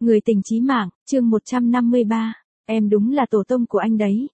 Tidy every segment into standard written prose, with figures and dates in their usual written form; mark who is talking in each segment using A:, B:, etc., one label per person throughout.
A: Người tình chí mạng, chương 153. Em đúng là tổ tông của anh đấy,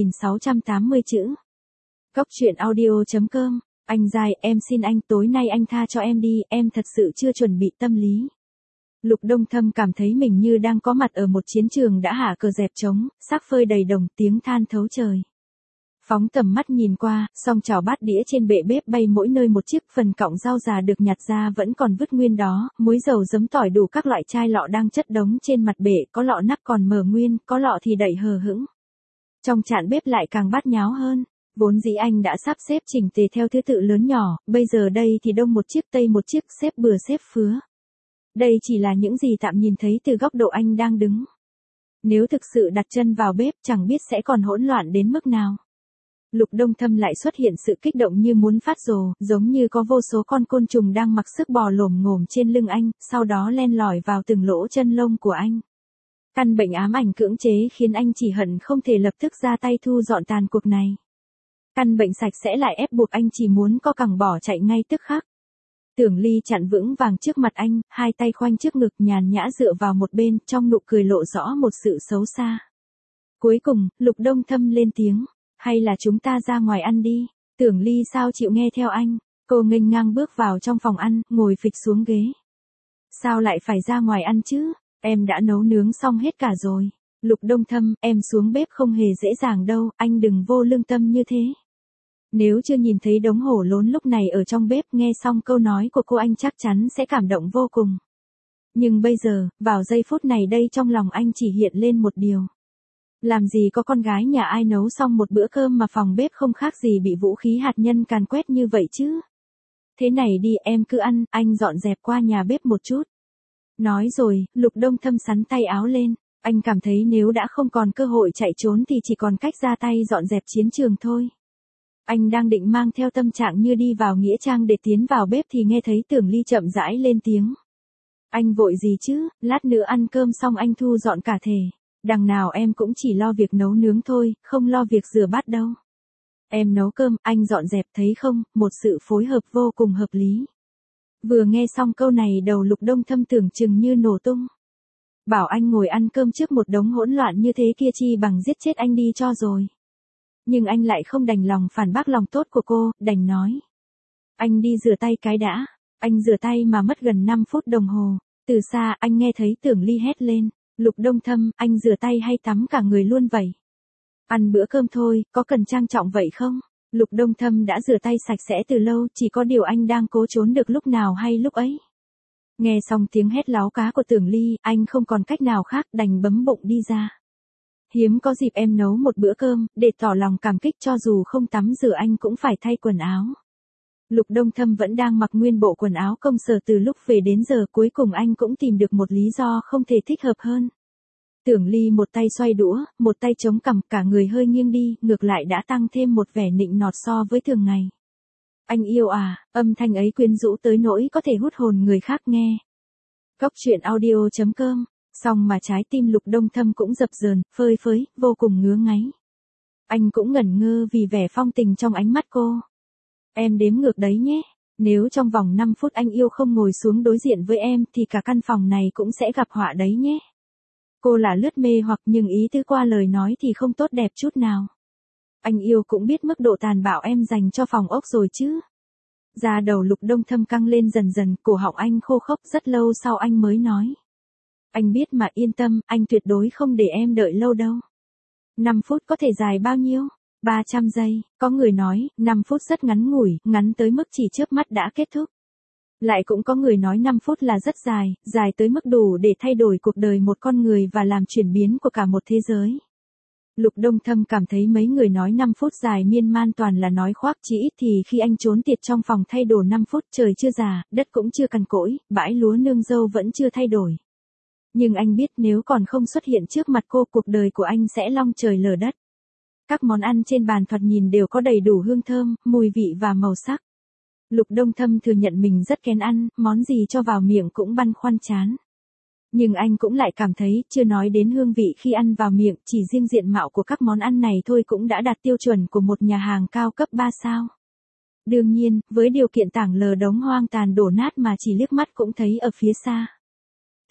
A: 3680 chữ. Cốc truyện audio.com. Anh dài, em xin anh, tối nay anh tha cho em đi, em thật sự chưa chuẩn bị tâm lý. Lục Đông Thâm cảm thấy mình như đang có mặt ở một chiến trường đã hạ cờ dẹp trống, sắc phơi đầy đồng, tiếng than thấu trời. Phóng tầm mắt nhìn qua, song chảo bát đĩa trên bệ bếp bay mỗi nơi một chiếc, phần cọng rau già được nhặt ra vẫn còn vứt nguyên đó, muối dầu giấm tỏi đủ các loại chai lọ đang chất đống trên mặt bệ, có lọ nắp còn mở nguyên, có lọ thì đậy hờ hững. Trong chạn bếp lại càng bát nháo hơn. Vốn dĩ anh đã sắp xếp chỉnh tề theo thứ tự lớn nhỏ, bây giờ đây thì đông một chiếc tây một chiếc, xếp bừa xếp phứa. Đây chỉ là những gì tạm nhìn thấy từ góc độ anh đang đứng. Nếu thực sự đặt chân vào bếp chẳng biết sẽ còn hỗn loạn đến mức nào. Lục Đông Thâm lại xuất hiện sự kích động như muốn phát rồ, giống như có vô số con côn trùng đang mặc sức bò lổm ngổm trên lưng anh, sau đó len lỏi vào từng lỗ chân lông của anh. Căn bệnh ám ảnh cưỡng chế khiến anh chỉ hận không thể lập tức ra tay thu dọn tàn cuộc này. Căn bệnh sạch sẽ lại ép buộc anh chỉ muốn co cẳng bỏ chạy ngay tức khắc. Tưởng Ly chặn vững vàng trước mặt anh, hai tay khoanh trước ngực nhàn nhã dựa vào một bên, trong nụ cười lộ rõ một sự xấu xa. Cuối cùng, Lục Đông Thâm lên tiếng, hay là chúng ta ra ngoài ăn đi. Tưởng Ly sao chịu nghe theo anh, cô nghênh ngang bước vào trong phòng ăn, ngồi phịch xuống ghế. Sao lại phải ra ngoài ăn chứ, em đã nấu nướng xong hết cả rồi. Lục Đông Thâm, em xuống bếp không hề dễ dàng đâu, anh đừng vô lương tâm như thế. Nếu chưa nhìn thấy đống hổ lốn lúc này ở trong bếp, nghe xong câu nói của cô anh chắc chắn sẽ cảm động vô cùng. Nhưng bây giờ, vào giây phút này đây trong lòng anh chỉ hiện lên một điều. Làm gì có con gái nhà ai nấu xong một bữa cơm mà phòng bếp không khác gì bị vũ khí hạt nhân càn quét như vậy chứ. Thế này đi, em cứ ăn, anh dọn dẹp qua nhà bếp một chút. Nói rồi, Lục Đông Thâm xắn tay áo lên, anh cảm thấy nếu đã không còn cơ hội chạy trốn thì chỉ còn cách ra tay dọn dẹp chiến trường thôi. Anh đang định mang theo tâm trạng như đi vào nghĩa trang để tiến vào bếp thì nghe thấy Tưởng Ly chậm rãi lên tiếng. Anh vội gì chứ, lát nữa ăn cơm xong anh thu dọn cả thể. Đằng nào em cũng chỉ lo việc nấu nướng thôi, không lo việc rửa bát đâu. Em nấu cơm, anh dọn dẹp, thấy không, một sự phối hợp vô cùng hợp lý. Vừa nghe xong câu này đầu Lục Đông Thâm tưởng chừng như nổ tung. Bảo anh ngồi ăn cơm trước một đống hỗn loạn như thế kia chi bằng giết chết anh đi cho rồi. Nhưng anh lại không đành lòng phản bác lòng tốt của cô, đành nói. Anh đi rửa tay cái đã. Anh rửa tay mà mất gần 5 phút đồng hồ. Từ xa anh nghe thấy Tưởng Ly hét lên. Lục Đông Thâm, anh rửa tay hay tắm cả người luôn vậy? Ăn bữa cơm thôi, có cần trang trọng vậy không? Lục Đông Thâm đã rửa tay sạch sẽ từ lâu, chỉ có điều anh đang cố trốn được lúc nào hay lúc ấy. Nghe xong tiếng hét láo cá của Tưởng Ly, anh không còn cách nào khác đành bấm bụng đi ra. Hiếm có dịp em nấu một bữa cơm, để tỏ lòng cảm kích cho dù không tắm rửa anh cũng phải thay quần áo. Lục Đông Thâm vẫn đang mặc nguyên bộ quần áo công sở từ lúc về đến giờ, cuối cùng anh cũng tìm được một lý do không thể thích hợp hơn. Tưởng Ly một tay xoay đũa, một tay chống cằm, cả người hơi nghiêng đi, ngược lại đã tăng thêm một vẻ nịnh nọt so với thường ngày. Anh yêu à, âm thanh ấy quyến rũ tới nỗi có thể hút hồn người khác nghe. Cốc truyện audio.com. Xong mà trái tim Lục Đông Thâm cũng dập dờn, phơi phới, vô cùng ngứa ngáy. Anh cũng ngẩn ngơ vì vẻ phong tình trong ánh mắt cô. Em đếm ngược đấy nhé. Nếu trong vòng 5 phút anh yêu không ngồi xuống đối diện với em thì cả căn phòng này cũng sẽ gặp họa đấy nhé. Cô là lướt mê hoặc nhưng ý tứ qua lời nói thì không tốt đẹp chút nào. Anh yêu cũng biết mức độ tàn bạo em dành cho phòng ốc rồi chứ. Da đầu Lục Đông Thâm căng lên dần dần, cổ họng anh khô khốc, rất lâu sau anh mới nói. Anh biết mà, yên tâm, anh tuyệt đối không để em đợi lâu đâu. 5 phút có thể dài bao nhiêu? 300 giây, có người nói, 5 phút rất ngắn ngủi, ngắn tới mức chỉ chớp mắt đã kết thúc. Lại cũng có người nói 5 phút là rất dài, dài tới mức đủ để thay đổi cuộc đời một con người và làm chuyển biến của cả một thế giới. Lục Đông Thâm cảm thấy mấy người nói 5 phút dài miên man toàn là nói khoác, chỉ ít thì khi anh trốn tiệt trong phòng thay đồ 5 phút trời chưa già, đất cũng chưa cằn cỗi, bãi lúa nương dâu vẫn chưa thay đổi. Nhưng anh biết nếu còn không xuất hiện trước mặt cô, cuộc đời của anh sẽ long trời lở đất. Các món ăn trên bàn thoạt nhìn đều có đầy đủ hương thơm, mùi vị và màu sắc. Lục Đông Thâm thừa nhận mình rất kén ăn, món gì cho vào miệng cũng băn khoăn chán. Nhưng anh cũng lại cảm thấy, chưa nói đến hương vị khi ăn vào miệng, chỉ riêng diện mạo của các món ăn này thôi cũng đã đạt tiêu chuẩn của một nhà hàng cao cấp 3 sao. Đương nhiên, với điều kiện tảng lờ đống hoang tàn đổ nát mà chỉ liếc mắt cũng thấy ở phía xa.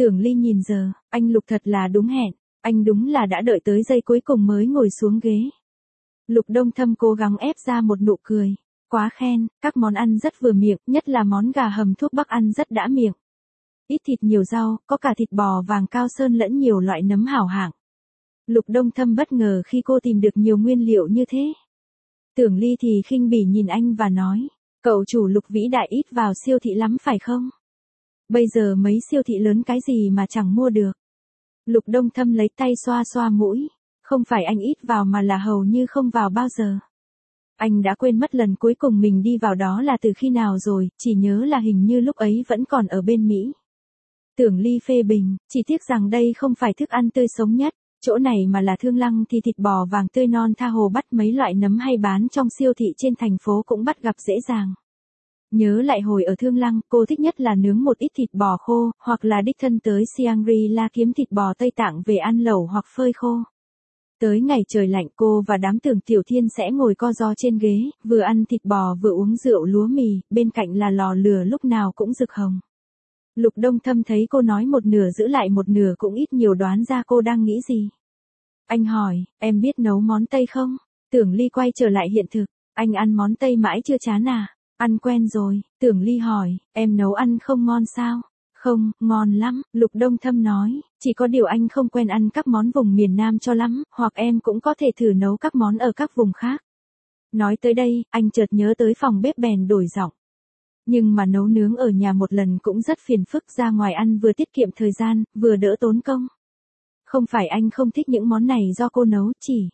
A: Tưởng Ly nhìn giờ, anh Lục thật là đúng hẹn, anh đúng là đã đợi tới giây cuối cùng mới ngồi xuống ghế. Lục Đông Thâm cố gắng ép ra một nụ cười. Quá khen, các món ăn rất vừa miệng, nhất là món gà hầm thuốc bắc ăn rất đã miệng. Ít thịt nhiều rau, có cả thịt bò vàng cao sơn lẫn nhiều loại nấm hảo hạng. Lục Đông Thâm bất ngờ khi cô tìm được nhiều nguyên liệu như thế. Tưởng Ly thì khinh bỉ nhìn anh và nói, cậu chủ Lục vĩ đại ít vào siêu thị lắm phải không? Bây giờ mấy siêu thị lớn cái gì mà chẳng mua được. Lục Đông Thâm lấy tay xoa xoa mũi, không phải anh ít vào mà là hầu như không vào bao giờ. Anh đã quên mất lần cuối cùng mình đi vào đó là từ khi nào rồi, chỉ nhớ là hình như lúc ấy vẫn còn ở bên Mỹ. Tưởng Ly phê bình, chỉ tiếc rằng đây không phải thức ăn tươi sống nhất, chỗ này mà là Thương Lăng thì thịt bò vàng tươi non tha hồ bắt mấy loại nấm hay bán trong siêu thị trên thành phố cũng bắt gặp dễ dàng. Nhớ lại hồi ở Thương Lăng, cô thích nhất là nướng một ít thịt bò khô, hoặc là đích thân tới Shangri-La kiếm thịt bò Tây Tạng về ăn lẩu hoặc phơi khô. Tới ngày trời lạnh cô và đám Tưởng Tiểu Thiên sẽ ngồi co ro trên ghế, vừa ăn thịt bò vừa uống rượu lúa mì, bên cạnh là lò lửa lúc nào cũng rực hồng. Lục Đông Thâm thấy cô nói một nửa giữ lại một nửa cũng ít nhiều đoán ra cô đang nghĩ gì. Anh hỏi, em biết nấu món Tây không? Tưởng Ly quay trở lại hiện thực, anh ăn món Tây mãi chưa chán à? Ăn quen rồi, Tưởng Ly hỏi, em nấu ăn không ngon sao? Không, ngon lắm, Lục Đông Thâm nói, chỉ có điều anh không quen ăn các món vùng miền Nam cho lắm, hoặc em cũng có thể thử nấu các món ở các vùng khác. Nói tới đây, anh chợt nhớ tới phòng bếp bèn đổi giọng. Nhưng mà nấu nướng ở nhà một lần cũng rất phiền phức, ra ngoài ăn vừa tiết kiệm thời gian, vừa đỡ tốn công. Không phải anh không thích những món này do cô nấu, chỉ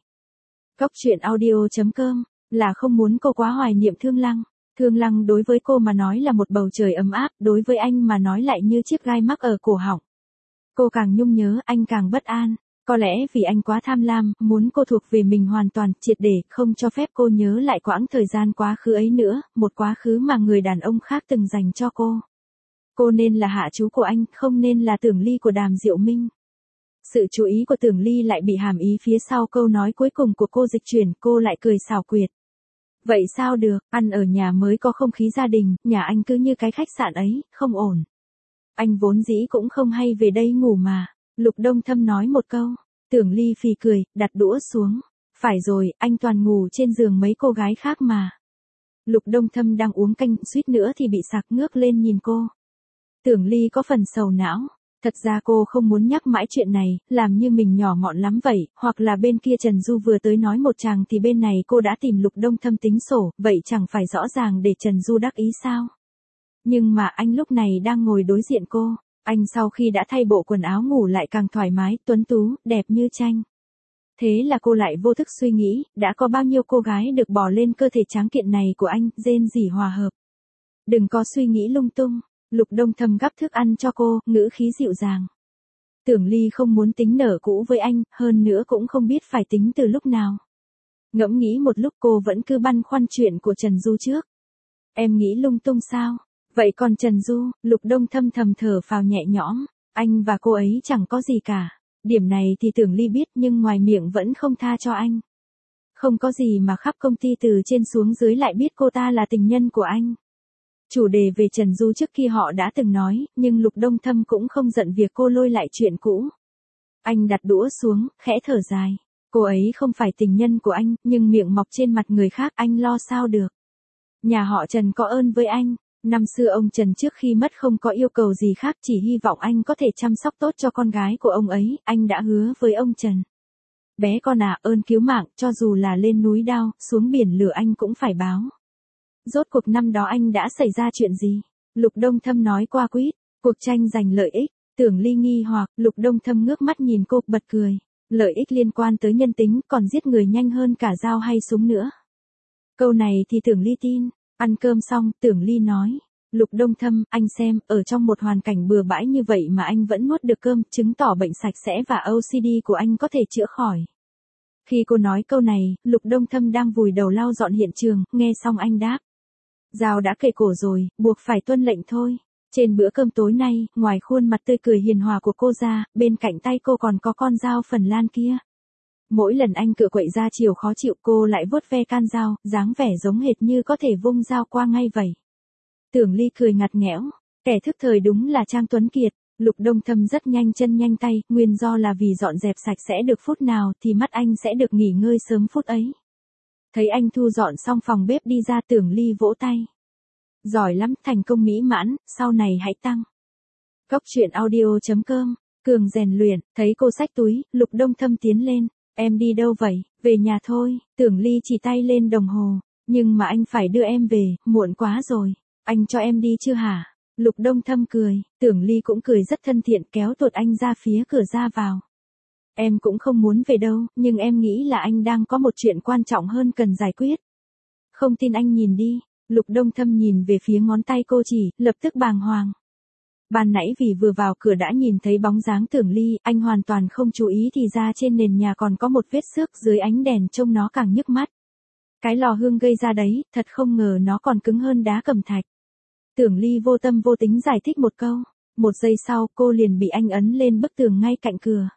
A: Coctruyện.audio.com là không muốn cô quá hoài niệm Thương Lăng. Thương Lăng đối với cô mà nói là một bầu trời ấm áp, đối với anh mà nói lại như chiếc gai mắc ở cổ họng. Cô càng nhung nhớ, anh càng bất an. Có lẽ vì anh quá tham lam, muốn cô thuộc về mình hoàn toàn, triệt để, không cho phép cô nhớ lại quãng thời gian quá khứ ấy nữa, một quá khứ mà người đàn ông khác từng dành cho cô. Cô nên là hạ chú của anh, không nên là Tưởng Ly của Đàm Diệu Minh. Sự chú ý của Tưởng Ly lại bị hàm ý phía sau câu nói cuối cùng của cô dịch chuyển, cô lại cười xảo quyệt. Vậy sao được, ăn ở nhà mới có không khí gia đình, nhà anh cứ như cái khách sạn ấy, không ổn. Anh vốn dĩ cũng không hay về đây ngủ mà. Lục Đông Thâm nói một câu. Tưởng Ly phì cười, đặt đũa xuống. Phải rồi, anh toàn ngủ trên giường mấy cô gái khác mà. Lục Đông Thâm đang uống canh, suýt nữa thì bị sặc, ngước lên nhìn cô. Tưởng Ly có phần sầu não. Thật ra cô không muốn nhắc mãi chuyện này, làm như mình nhỏ mọn lắm vậy, hoặc là bên kia Trần Du vừa tới nói một chàng thì bên này cô đã tìm Lục Đông Thâm tính sổ, vậy chẳng phải rõ ràng để Trần Du đắc ý sao? Nhưng mà anh lúc này đang ngồi đối diện cô, anh sau khi đã thay bộ quần áo ngủ lại càng thoải mái, tuấn tú, đẹp như tranh. Thế là cô lại vô thức suy nghĩ, đã có bao nhiêu cô gái được bỏ lên cơ thể tráng kiện này của anh, rên rỉ hòa hợp. Đừng có suy nghĩ lung tung. Lục Đông Thâm gắp thức ăn cho cô, ngữ khí dịu dàng. Tưởng Ly không muốn tính nở cũ với anh, hơn nữa cũng không biết phải tính từ lúc nào. Ngẫm nghĩ một lúc cô vẫn cứ băn khoăn chuyện của Trần Du trước. Em nghĩ lung tung sao? Vậy còn Trần Du, Lục Đông Thâm thầm thở phào nhẹ nhõm, anh và cô ấy chẳng có gì cả. Điểm này thì Tưởng Ly biết nhưng ngoài miệng vẫn không tha cho anh. Không có gì mà khắp công ty từ trên xuống dưới lại biết cô ta là tình nhân của anh. Chủ đề về Trần Du trước kia họ đã từng nói, nhưng Lục Đông Thâm cũng không giận việc cô lôi lại chuyện cũ. Anh đặt đũa xuống, khẽ thở dài. Cô ấy không phải tình nhân của anh, nhưng miệng mọc trên mặt người khác anh lo sao được. Nhà họ Trần có ơn với anh. Năm xưa ông Trần trước khi mất không có yêu cầu gì khác, chỉ hy vọng anh có thể chăm sóc tốt cho con gái của ông ấy, anh đã hứa với ông Trần. Bé con à, ơn cứu mạng, cho dù là lên núi đao, xuống biển lửa anh cũng phải báo. Rốt cuộc năm đó anh đã xảy ra chuyện gì? Lục Đông Thâm nói qua quýt, cuộc tranh giành lợi ích. Tưởng Ly nghi hoặc, Lục Đông Thâm ngước mắt nhìn cô, bật cười. Lợi ích liên quan tới nhân tính, còn giết người nhanh hơn cả dao hay súng nữa. Câu này thì Tưởng Ly tin. Ăn cơm xong, Tưởng Ly nói. Lục Đông Thâm, anh xem, ở trong một hoàn cảnh bừa bãi như vậy mà anh vẫn nuốt được cơm, chứng tỏ bệnh sạch sẽ và OCD của anh có thể chữa khỏi. Khi cô nói câu này, Lục Đông Thâm đang vùi đầu lau dọn hiện trường, nghe xong anh đáp. Dao đã kề cổ rồi, buộc phải tuân lệnh thôi. Trên bữa cơm tối nay, ngoài khuôn mặt tươi cười hiền hòa của cô ra, bên cạnh tay cô còn có con dao Phần Lan kia. Mỗi lần anh cựa quậy ra chiều khó chịu cô lại vuốt ve can dao, dáng vẻ giống hệt như có thể vung dao qua ngay vậy. Tưởng Ly cười ngặt nghẽo, kẻ thức thời đúng là Trang Tuấn Kiệt, Lục Đông Thâm rất nhanh chân nhanh tay, nguyên do là vì dọn dẹp sạch sẽ được phút nào thì mắt anh sẽ được nghỉ ngơi sớm phút ấy. Thấy anh thu dọn xong phòng bếp đi ra, Tưởng Ly vỗ tay. Giỏi lắm, thành công mỹ mãn, sau này hãy tăng. Cốc truyện audio.com, Cường rèn luyện, thấy cô xách túi, Lục Đông Thâm tiến lên. Em đi đâu vậy? Về nhà thôi. Tưởng Ly chỉ tay lên đồng hồ. Nhưng mà anh phải đưa em về, muộn quá rồi. Anh cho em đi chưa hả? Lục Đông Thâm cười, Tưởng Ly cũng cười rất thân thiện, kéo tuột anh ra phía cửa ra vào. Em cũng không muốn về đâu, nhưng em nghĩ là anh đang có một chuyện quan trọng hơn cần giải quyết. Không tin anh nhìn đi. Lục Đông Thâm nhìn về phía ngón tay cô chỉ, lập tức bàng hoàng. Ban nãy vì vừa vào cửa đã nhìn thấy bóng dáng Tưởng Ly, anh hoàn toàn không chú ý thì ra trên nền nhà còn có một vết xước, dưới ánh đèn trông nó càng nhức mắt. Cái lò hương gây ra đấy, thật không ngờ nó còn cứng hơn đá cẩm thạch. Tưởng Ly vô tâm vô tính giải thích một câu. Một giây sau, cô liền bị anh ấn lên bức tường ngay cạnh cửa.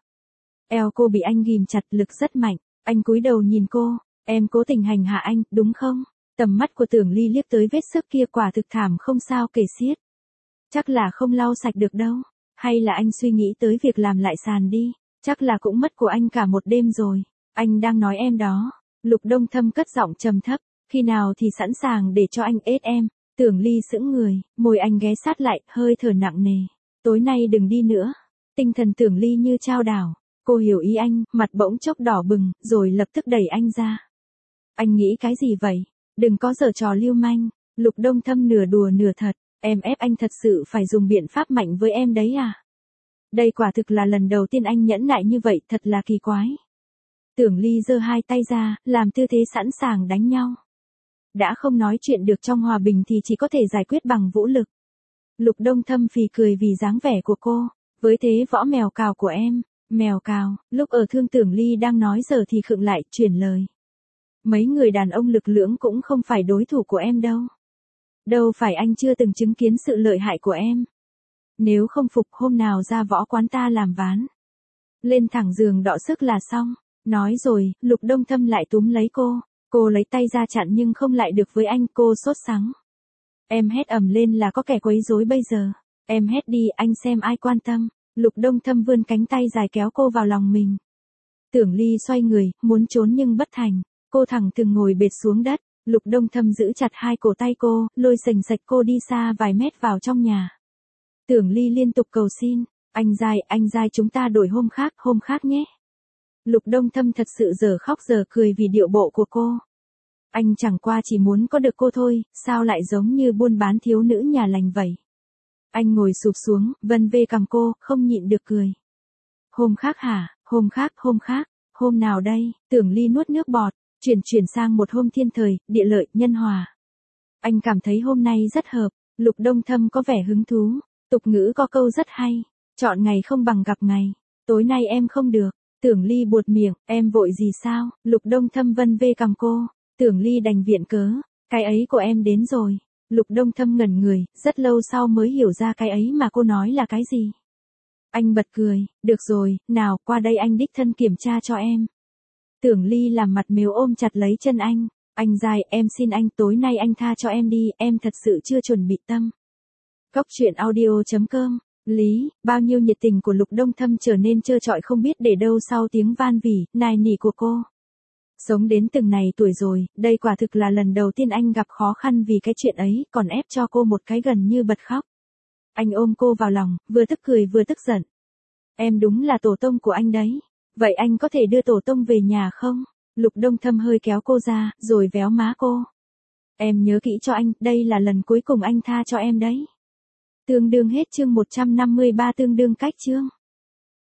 A: Eo cô bị anh ghim chặt, lực rất mạnh. Anh cúi đầu nhìn cô. Em cố tình hành hạ anh, đúng không? Tầm mắt của Tưởng Ly liếc tới vết xước kia, quả thực thảm không sao kể xiết. Chắc là không lau sạch được đâu. Hay là anh suy nghĩ tới việc làm lại sàn đi. Chắc là cũng mất của anh cả một đêm rồi. Anh đang nói em đó. Lục Đông Thâm cất giọng trầm thấp. Khi nào thì sẵn sàng để cho anh ết em. Tưởng Ly sững người, môi anh ghé sát lại, hơi thở nặng nề. Tối nay đừng đi nữa. Tinh thần Tưởng Ly như chao đảo. Cô hiểu ý anh, mặt bỗng chốc đỏ bừng, rồi lập tức đẩy anh ra. Anh nghĩ cái gì vậy? Đừng có giở trò lưu manh. Lục Đông Thâm nửa đùa nửa thật. Em ép anh thật sự phải dùng biện pháp mạnh với em đấy à? Đây quả thực là lần đầu tiên anh nhẫn nại như vậy, thật là kỳ quái. Tưởng Ly giơ hai tay ra, làm tư thế sẵn sàng đánh nhau. Đã không nói chuyện được trong hòa bình thì chỉ có thể giải quyết bằng vũ lực. Lục Đông Thâm phì cười vì dáng vẻ của cô. Với thế võ mèo cào của em. Mèo cào, lúc ở thương Tưởng Ly đang nói giờ thì khựng lại, chuyển lời. Mấy người đàn ông lực lưỡng cũng không phải đối thủ của em đâu. Đâu phải anh chưa từng chứng kiến sự lợi hại của em. Nếu không phục, hôm nào ra võ quán ta làm ván. Lên thẳng giường đọ sức là xong. Nói rồi, Lục Đông Thâm lại túm lấy cô. Cô lấy tay ra chặn nhưng không lại được với anh, cô sốt sắng. Em hét ầm lên là có kẻ quấy rối bây giờ. Em hét đi, anh xem ai quan tâm. Lục Đông Thâm vươn cánh tay dài kéo cô vào lòng mình. Tưởng Ly xoay người, muốn trốn nhưng bất thành. Cô thẳng thừng ngồi bệt xuống đất. Lục Đông Thâm giữ chặt hai cổ tay cô, lôi sềnh sạch cô đi xa vài mét vào trong nhà. Tưởng Ly liên tục cầu xin. Anh dai chúng ta đổi hôm khác nhé. Lục Đông Thâm thật sự giờ khóc giờ cười vì điệu bộ của cô. Anh chẳng qua chỉ muốn có được cô thôi, sao lại giống như buôn bán thiếu nữ nhà lành vậy. Anh ngồi sụp xuống, vân vê cằm cô, không nhịn được cười. Hôm khác hả? Hôm khác, hôm nào đây? Tưởng Ly nuốt nước bọt, chuyển sang một hôm thiên thời, địa lợi, nhân hòa. Anh cảm thấy hôm nay rất hợp. Lục Đông Thâm có vẻ hứng thú. Tục ngữ có câu rất hay. Chọn ngày không bằng gặp ngày. Tối nay em không được. Tưởng Ly buột miệng, em vội gì sao? Lục Đông Thâm vân vê cằm cô. Tưởng Ly đành viện cớ. Cái ấy của em đến rồi. Lục Đông Thâm ngẩn người, rất lâu sau mới hiểu ra cái ấy mà cô nói là cái gì. Anh bật cười, được rồi, nào, qua đây anh đích thân kiểm tra cho em. Tưởng Ly làm mặt mếu ôm chặt lấy chân anh. Anh dai, em xin anh, tối nay anh tha cho em đi, em thật sự chưa chuẩn bị tâm. Cốc truyện audio.com. Lý, bao nhiêu nhiệt tình của Lục Đông Thâm trở nên trơ trọi không biết để đâu sau tiếng van vỉ, nài nỉ của cô. Sống đến từng này tuổi rồi, đây quả thực là lần đầu tiên anh gặp khó khăn vì cái chuyện ấy, còn ép cho cô một cái gần như bật khóc. Anh ôm cô vào lòng, vừa tức cười vừa tức giận. Em đúng là tổ tông của anh đấy. Vậy anh có thể đưa tổ tông về nhà không? Lục Đông Thâm hơi kéo cô ra, rồi véo má cô. Em nhớ kỹ cho anh, đây là lần cuối cùng anh tha cho em đấy. Tương đương hết chương 153, tương đương cách chương.